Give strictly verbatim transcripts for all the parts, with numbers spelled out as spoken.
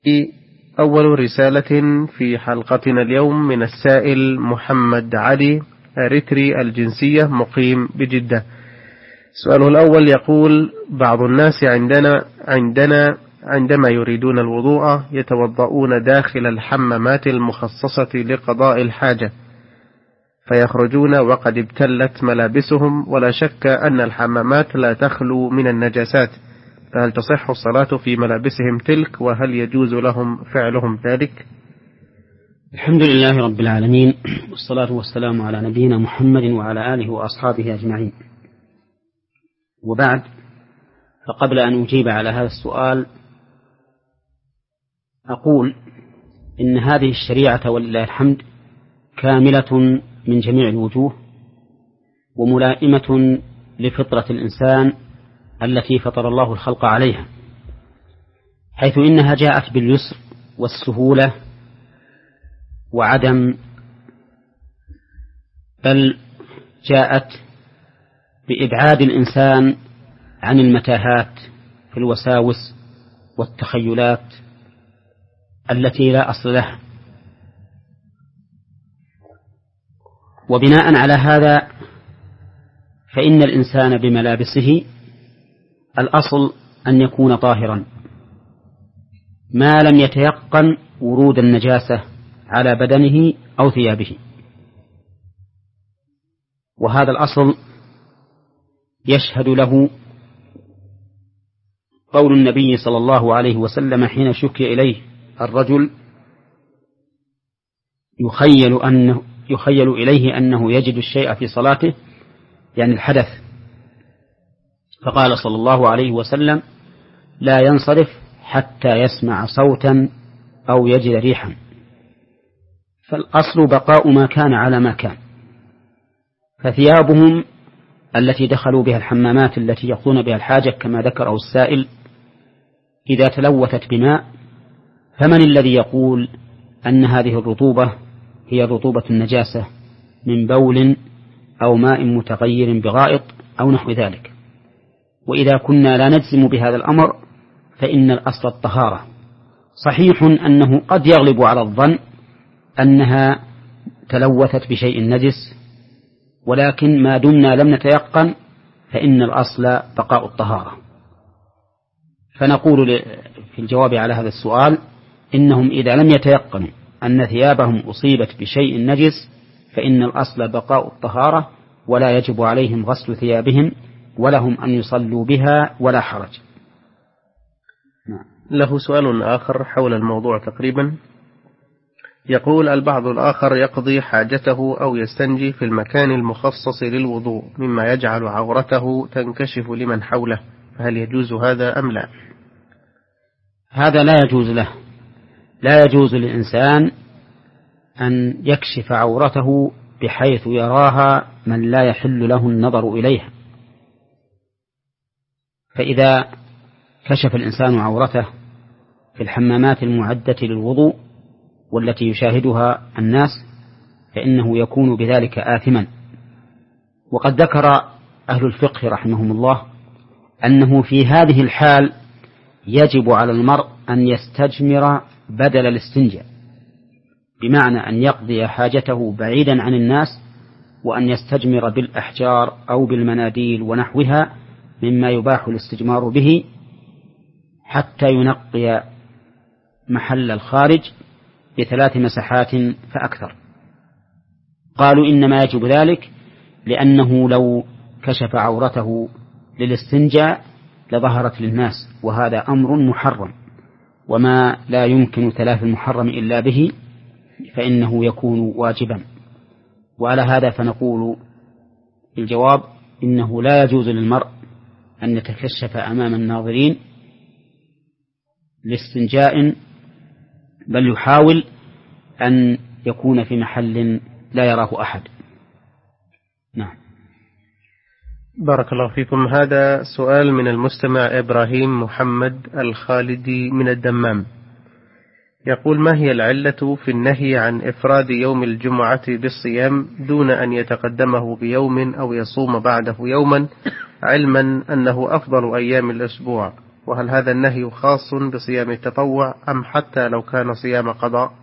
أول رسالة في حلقتنا اليوم من السائل محمد علي أريتري الجنسية مقيم بجدة. سؤاله الأول يقول: بعض الناس عندنا عندنا عندما يريدون الوضوء يتوضؤون داخل الحمامات المخصصة لقضاء الحاجة، فيخرجون وقد ابتلت ملابسهم، ولا شك أن الحمامات لا تخلو من النجاسات، فهل تصح الصلاة في ملابسهم تلك، وهل يجوز لهم فعلهم ذلك؟ الحمد لله رب العالمين، والصلاة والسلام على نبينا محمد وعلى آله وأصحابه أجمعين، وبعد، فقبل أن أجيب على هذا السؤال أقول إن هذه الشريعة ولله الحمد كاملة من جميع الوجوه، وملائمة لفطرة الإنسان التي فطر الله الخلق عليها، حيث إنها جاءت باليسر والسهولة وعدم بل جاءت بإبعاد الإنسان عن المتاهات في الوساوس والتخيلات التي لا أصل لها. وبناء على هذا فإن الإنسان بملابسه الأصل أن يكون طاهرا ما لم يتيقن ورود النجاسة على بدنه أو ثيابه، وهذا الأصل يشهد له قول النبي صلى الله عليه وسلم حين شكي إليه الرجل يخيل أنه يخيل إليه أنه يجد الشيء في صلاته، يعني الحدث، فقال صلى الله عليه وسلم: لا ينصرف حتى يسمع صوتا أو يجد ريحا. فالأصل بقاء ما كان على ما كان. فثيابهم التي دخلوا بها الحمامات التي يقضون بها الحاجة كما ذكره السائل إذا تلوثت بماء، فمن الذي يقول أن هذه الرطوبة هي رطوبة النجاسة من بول أو ماء متغير بغائط أو نحو ذلك؟ وإذا كنا لا نجزم بهذا الأمر فإن الأصل الطهارة. صحيح أنه قد يغلب على الظن أنها تلوثت بشيء نجس، ولكن ما دمنا لم نتيقن فإن الأصل بقاء الطهارة. فنقول في الجواب على هذا السؤال: إنهم إذا لم يتيقنوا أن ثيابهم أصيبت بشيء نجس فإن الأصل بقاء الطهارة، ولا يجب عليهم غسل ثيابهم، ولهم أن يصلوا بها ولا حرج. له سؤال آخر حول الموضوع تقريبا، يقول: البعض الآخر يقضي حاجته أو يستنجي في المكان المخصص للوضوء مما يجعل عورته تنكشف لمن حوله، فهل يجوز هذا أم لا؟ هذا لا يجوز له. لا يجوز للإنسان أن يكشف عورته بحيث يراها من لا يحل له النظر إليها. فإذا كشف الإنسان عورته في الحمامات المعدة للوضوء والتي يشاهدها الناس فإنه يكون بذلك آثما. وقد ذكر أهل الفقه رحمهم الله أنه في هذه الحال يجب على المرء أن يستجمر بدل الاستنجاء، بمعنى أن يقضي حاجته بعيدا عن الناس، وأن يستجمر بالأحجار أو بالمناديل ونحوها مما يباح الاستجمار به حتى ينقي محل الخارج بثلاث مسحات فأكثر. قالوا إنما يجب ذلك لأنه لو كشف عورته للاستنجاء لظهرت للناس، وهذا أمر محرم، وما لا يمكن تلافي المحرم إلا به فإنه يكون واجبا. وعلى هذا فنقول الجواب: إنه لا يجوز للمرء أن يتكشف أمام الناظرين لاستنجاء، بل يحاول أن يكون في محل لا يراه أحد. نعم. بارك الله فيكم. هذا سؤال من المستمع إبراهيم محمد الخالدي من الدمام، يقول: ما هي العلة في النهي عن إفراد يوم الجمعة بالصيام دون أن يتقدمه بيوم أو يصوم بعده يوما، علما أنه أفضل أيام الأسبوع، وهل هذا النهي خاص بصيام التطوع أم حتى لو كان صيام قضاء؟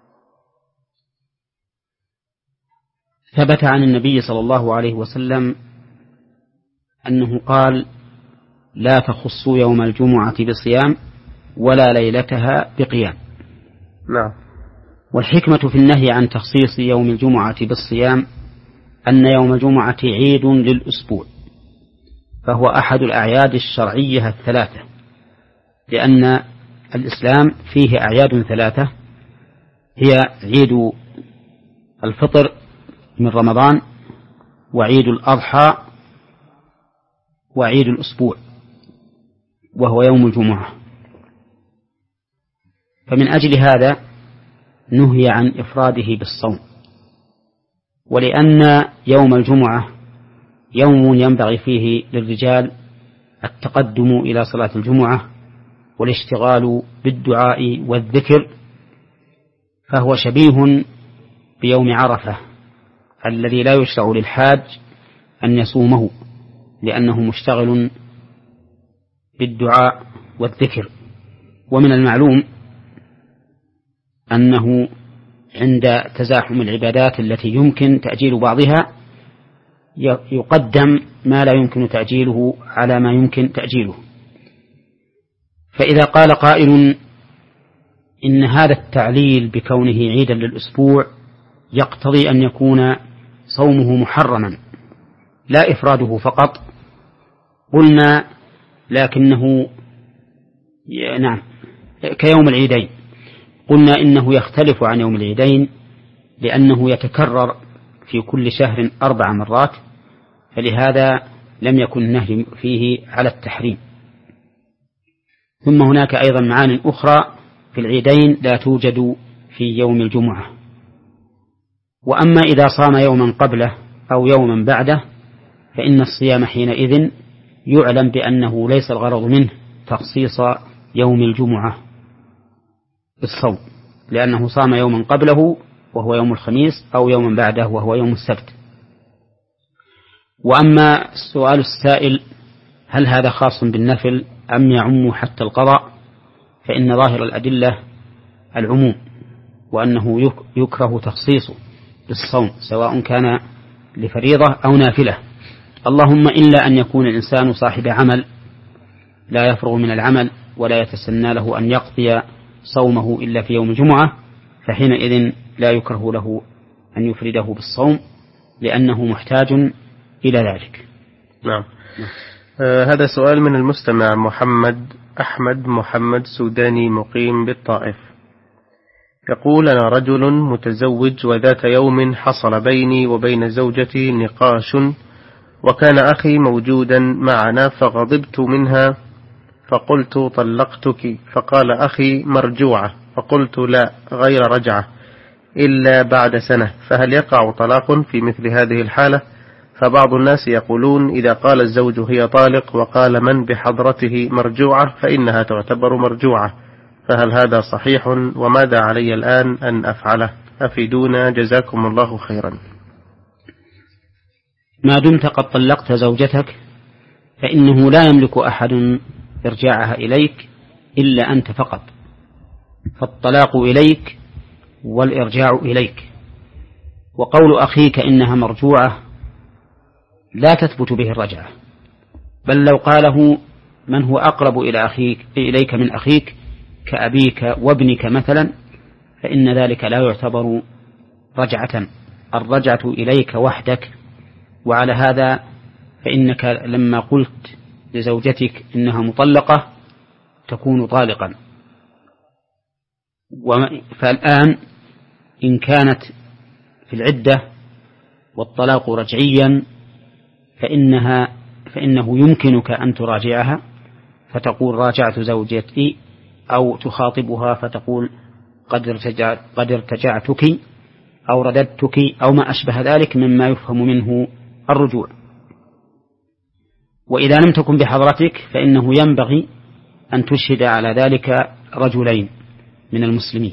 ثبت عن النبي صلى الله عليه وسلم أنه قال: لا تخصوا يوم الجمعة بصيام ولا ليلتها بقيام. نعم. والحكمة في النهي عن تخصيص يوم الجمعة بالصيام أن يوم الجمعة عيد للأسبوع، فهو أحد الأعياد الشرعية الثلاثة، لأن الإسلام فيه أعياد ثلاثة هي عيد الفطر من رمضان، وعيد الأضحى، وعيد الأسبوع وهو يوم الجمعة. فمن أجل هذا نهي عن إفراده بالصوم، ولأن يوم الجمعة يوم ينبغي فيه للرجال التقدم إلى صلاة الجمعة والاشتغال بالدعاء والذكر، فهو شبيه بيوم عرفة الذي لا يشرع للحاج أن يصومه، لأنه مشتغل بالدعاء والذكر. ومن المعلوم أنه عند تزاحم العبادات التي يمكن تأجيل بعضها يقدم ما لا يمكن تأجيله على ما يمكن تأجيله. فإذا قال قائل إن هذا التعليل بكونه عيدا للأسبوع يقتضي أن يكون صومه محرما لا إفراده فقط، قلنا لكنه نعم كيوم العيدين، قلنا إنه يختلف عن يوم العيدين لأنه يتكرر في كل شهر أربع مرات، فلهذا لم يكن النهي فيه على التحريم. ثم هناك أيضا معان أخرى في العيدين لا توجد في يوم الجمعة. وأما إذا صام يوما قبله أو يوما بعده فإن الصيام حينئذ يعلم بأنه ليس الغرض منه تخصيص يوم الجمعة بالصوم، لأنه صام يوما قبله وهو يوم الخميس أو يوما بعده وهو يوم السبت. وأما السؤال السائل هل هذا خاص بالنفل أم يعم حتى القضاء، فإن ظاهر الأدلة العموم، وأنه يكره تخصيصه بالصوم سواء كان لفريضة أو نافلة، اللهم إلا أن يكون الإنسان صاحب عمل لا يفرغ من العمل ولا يتسنى له أن يقضي صومه إلا في يوم الجمعة، فحينئذ لا يكره له أن يفرده بالصوم لأنه محتاج إلى ذلك. نعم. آه هذا سؤال من المستمع محمد أحمد محمد سوداني مقيم بالطائف، يقول: أنا رجل متزوج، وذات يوم حصل بيني وبين زوجتي نقاش، وكان أخي موجودا معنا، فغضبت منها فقلت: طلقتك. فقال أخي: مرجوعة. فقلت: لا، غير رجعة إلا بعد سنة. فهل يقع طلاق في مثل هذه الحالة؟ فبعض الناس يقولون إذا قال الزوج هي طالق وقال من بحضرته مرجوعة فإنها تعتبر مرجوعة، فهل هذا صحيح؟ وماذا علي الآن أن أفعله؟ أفيدونا جزاكم الله خيرا. ما دمت قد طلقت زوجتك فإنه لا يملك أحد إرجاعها إليك إلا أنت فقط، فالطلاق إليك والإرجاع إليك. وقول أخيك إنها مرجوعة لا تثبت به الرجعة، بل لو قاله من هو أقرب إلى أخيك إليك من أخيك كأبيك وابنك مثلا فإن ذلك لا يعتبر رجعة، الرجعة إليك وحدك. وعلى هذا فإنك لما قلت لزوجتك إنها مطلقة تكون طالقا. فالآن إن كانت في العدة والطلاق رجعيا فإنها فإنه يمكنك أن تراجعها فتقول راجعت زوجتي، أو تخاطبها فتقول قد ارتجعت قد ارتجعتك أو رددتك أو ما أشبه ذلك مما يفهم منه الرجوع. وإذا لم تكن بحضرتك فإنه ينبغي أن تشهد على ذلك رجلين من المسلمين،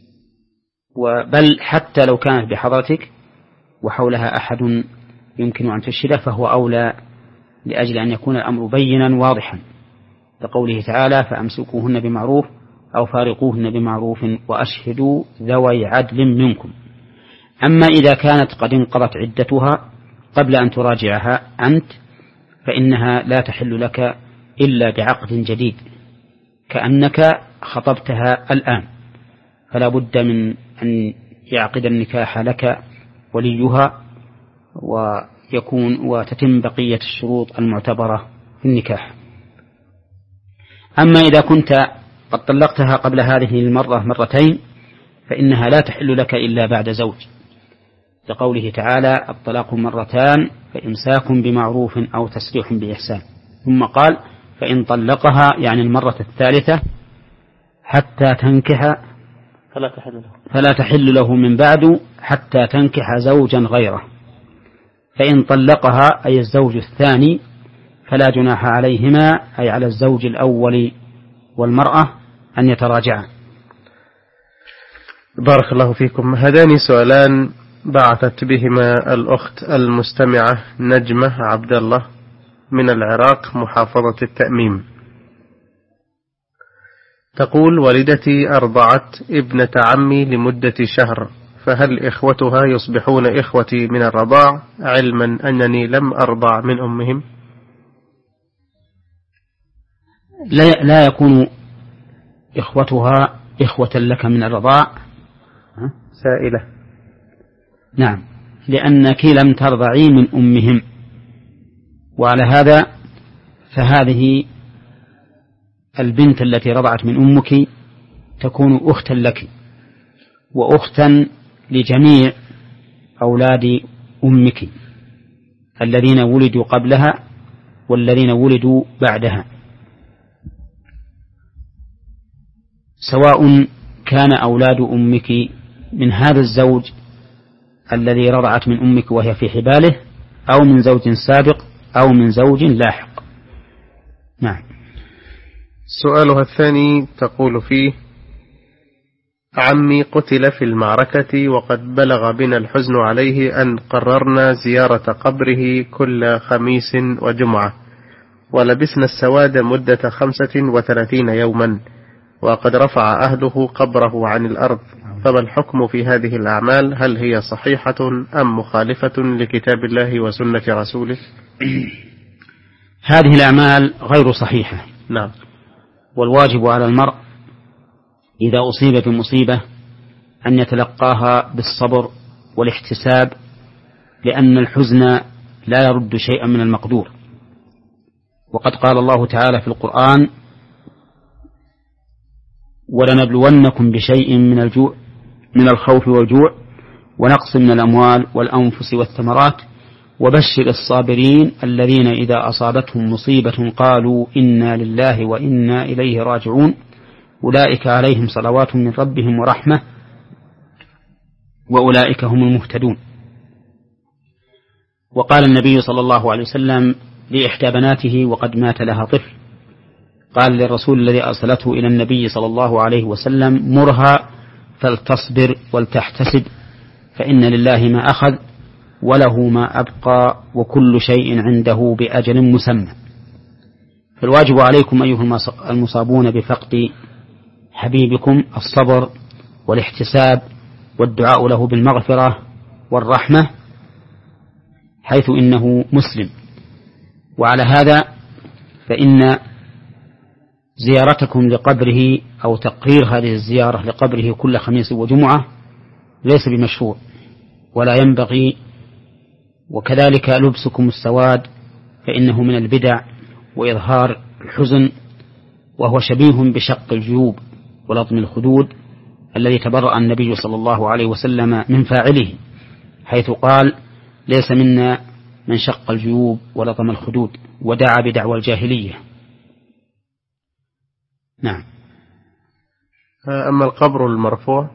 بل حتى لو كانت بحضرتك وحولها أحد يمكن أن تشهد فهو أولى، لأجل أن يكون الأمر بينا واضحا كقوله تعالى فأمسكوهن بمعروف أو فارقوهن بمعروف وأشهدوا ذوي عدل منكم. أما إذا كانت قد انقضت عدتها قبل أن تراجعها أنت فإنها لا تحل لك إلا بعقد جديد، كأنك خطبتها الآن، فلا بد من أن يعقد النكاح لك وليها ويكون وتتم بقية الشروط المعتبرة في النكاح. أما إذا كنت قد طلقتها قبل هذه المرة مرتين فإنها لا تحل لك إلا بعد زوج، لقوله تعالى الطلاق مرتان فإمساك بمعروف أو تسريح بإحسان، ثم قال فإن طلقها يعني المرة الثالثة حتى تنكح فلا تحل له, فلا تحل له من بعد حتى تنكح زوجا غيره. فإن طلقها أي الزوج الثاني فلا جناح عليهما أي على الزوج الأول والمرأة أن يتراجعا. بارك الله فيكم. هذان سؤالان بعثت بهما الأخت المستمعة نجمة عبد الله من العراق محافظة التأميم. تقول والدتي أرضعت ابنة عمي لمدة شهر، فهل إخوتها يصبحون إخوتي من الرضاع علما أنني لم أرضع من أمهم؟ لا, لا يكون إخوتها إخوة لك من الرضاع. سائلة. نعم، لأنك لم ترضعي من أمهم، وعلى هذا فهذه البنت التي رضعت من أمك تكون أختا لك وأختا لجميع أولاد أمك الذين ولدوا قبلها والذين ولدوا بعدها، سواء كان أولاد أمك من هذا الزوج الذي رضعت من أمك وهي في حباله أو من زوج سابق أو من زوج لاحق. نعم. سؤالها الثاني تقول فيه عمي قتل في المعركة وقد بلغ بنا الحزن عليه أن قررنا زيارة قبره كل خميس وجمعة، ولبسنا السواد مدة خمسة وثلاثين يوما، وقد رفع أهله قبره عن الأرض، فما الحكم في هذه الأعمال؟ هل هي صحيحة أم مخالفة لكتاب الله وسنة رسوله؟ هذه الأعمال غير صحيحة. نعم. والواجب على المرء إذا أصيب بمصيبة أن يتلقاها بالصبر والاحتساب، لأن الحزن لا يرد شيئا من المقدور. وقد قال الله تعالى في القرآن ولنبلونكم بشيء من الجوع من الخوف والجوع ونقص من الأموال والأنفس والثمرات وبشر الصابرين الذين إذا أصابتهم مصيبة قالوا إنا لله وإنا إليه راجعون أولئك عليهم صلوات من ربهم ورحمة وأولئك هم المهتدون. وقال النبي صلى الله عليه وسلم لإحدى بناته وقد مات لها طفل، قال للرسول الذي أرسلته إلى النبي صلى الله عليه وسلم مرها فلتصبر ولتحتسب فإن لله ما أخذ وله ما أبقى وكل شيء عنده بأجل مسمى. فالواجب عليكم أيها المصابون بفقد حبيبكم الصبر والاحتساب والدعاء له بالمغفرة والرحمة حيث إنه مسلم. وعلى هذا فإن زيارتكم لقبره أو تقرير هذه الزيارة لقبره كل خميس وجمعة ليس بمشروع ولا ينبغي، وكذلك لبسكم السواد فإنه من البدع وإظهار الحزن، وهو شبيه بشق الجيوب ولطم الخدود الذي تبرأ النبي صلى الله عليه وسلم من فاعله حيث قال ليس منا من شق الجيوب ولطم الخدود ودعا بدعوى الجاهلية. نعم. أما القبر المرفوع،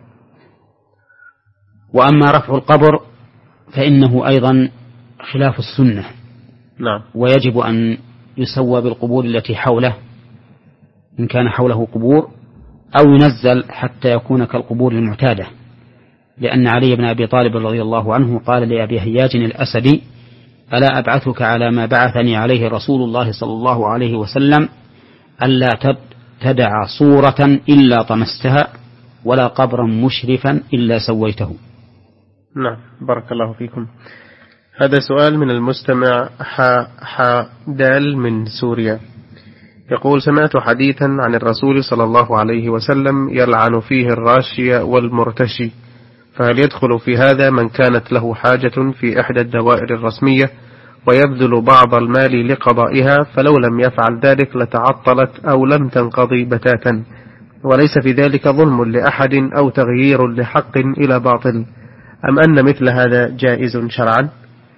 وأما رفع القبر فإنه أيضا خلاف السنة. نعم. ويجب أن يسوى بالقبور التي حوله إن كان حوله قبور، أو ينزل حتى يكون كالقبور المعتادة، لأن علي بن أبي طالب رضي الله عنه قال لأبي هياج الأسدي ألا أبعثك على ما بعثني عليه رسول الله صلى الله عليه وسلم ألا تدع صورة إلا طمستها ولا قبرا مشرفا إلا سويته. نعم، بارك الله فيكم. هذا سؤال من المستمع حدال من سوريا، يقول: سمعت حديثا عن الرسول صلى الله عليه وسلم يلعن فيه الراشي والمرتشي، فهل يدخل في هذا من كانت له حاجة في إحدى الدوائر الرسمية ويبذل بعض المال لقضائها، فلو لم يفعل ذلك لتعطلت أو لم تنقضي بتاتا، وليس في ذلك ظلم لأحد أو تغيير لحق إلى باطل، أم أن مثل هذا جائز شرعا؟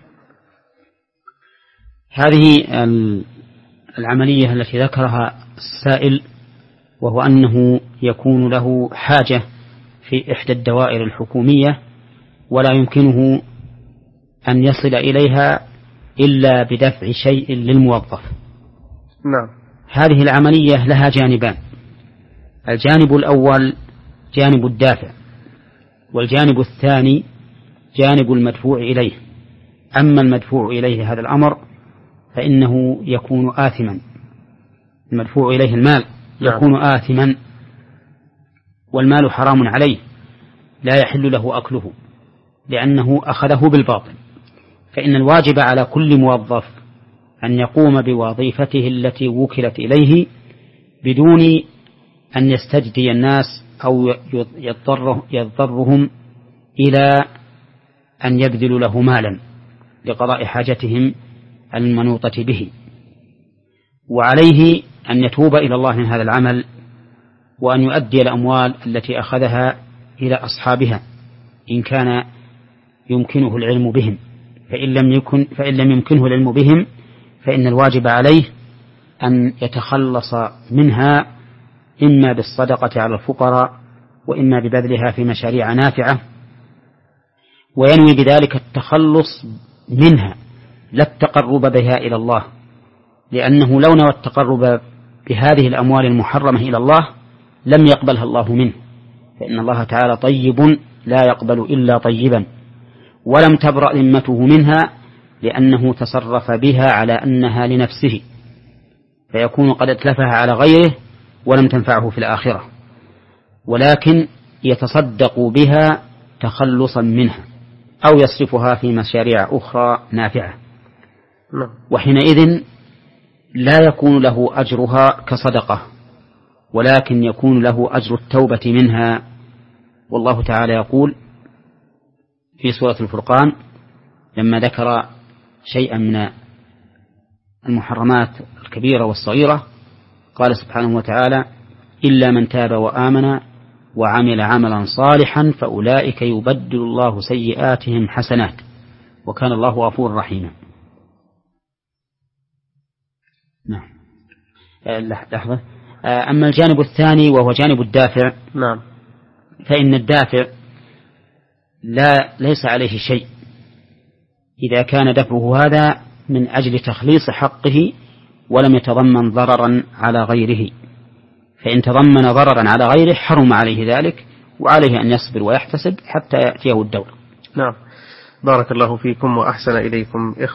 هذه العملية التي ذكرها السائل، وهو أنه يكون له حاجة في إحدى الدوائر الحكومية ولا يمكنه أن يصل إليها إلا بدفع شيء للموظف. نعم. هذه العملية لها جانبان: الجانب الأول جانب الدافع، والجانب الثاني جانب المدفوع إليه. أما المدفوع إليه هذا الأمر فإنه يكون آثما، المدفوع إليه المال يكون آثما، والمال حرام عليه لا يحل له أكله لأنه أخذه بالباطل. فإن الواجب على كل موظف أن يقوم بوظيفته التي وكلت إليه بدون أن يستجدي الناس أو يضطره يضطرهم إلى أن يبذلوا له مالا لقضاء حاجتهم المنوطة به، وعليه أن يتوب إلى الله من هذا العمل، وأن يؤدي الأموال التي أخذها إلى أصحابها إن كان يمكنه العلم بهم، فإن لم يكن فإن لم يمكنه العلم بهم فإن الواجب عليه أن يتخلص منها إما بالصدقة على الفقراء وإما ببذلها في مشاريع نافعة، وينوي بذلك التخلص منها لا التقرب بها إلى الله، لأنه لو نوى التقرب بهذه الأموال المحرمة إلى الله لم يقبلها الله منه، فإن الله تعالى طيب لا يقبل إلا طيبا، ولم تبرأ ذمته منها لأنه تصرف بها على أنها لنفسه، فيكون قد اتلفها على غيره ولم تنفعه في الآخرة، ولكن يتصدق بها تخلصا منها أو يصرفها في مشاريع أخرى نافعة، وحينئذ لا يكون له أجرها كصدقة، ولكن يكون له أجر التوبة منها. والله تعالى يقول في سورة الفرقان لما ذكر شيئا من المحرمات الكبيرة والصغيرة قال سبحانه وتعالى: إلا من تاب وآمن وعمل عملا صالحا فأولئك يبدل الله سيئاتهم حسنات وكان الله غفورا رحيما. نعم. لحظة. أما الجانب الثاني وهو جانب الدافع، نعم، فإن الدافع لا ليس عليه شيء إذا كان دفعه هذا من أجل تخليص حقه ولم يتضمن ضررا على غيره، فإن تضمن ضررا على غيره حرم عليه ذلك، وعليه أن يصبر ويحتسب حتى يأتيه الدور. نعم، بارك الله فيكم وأحسن إليكم.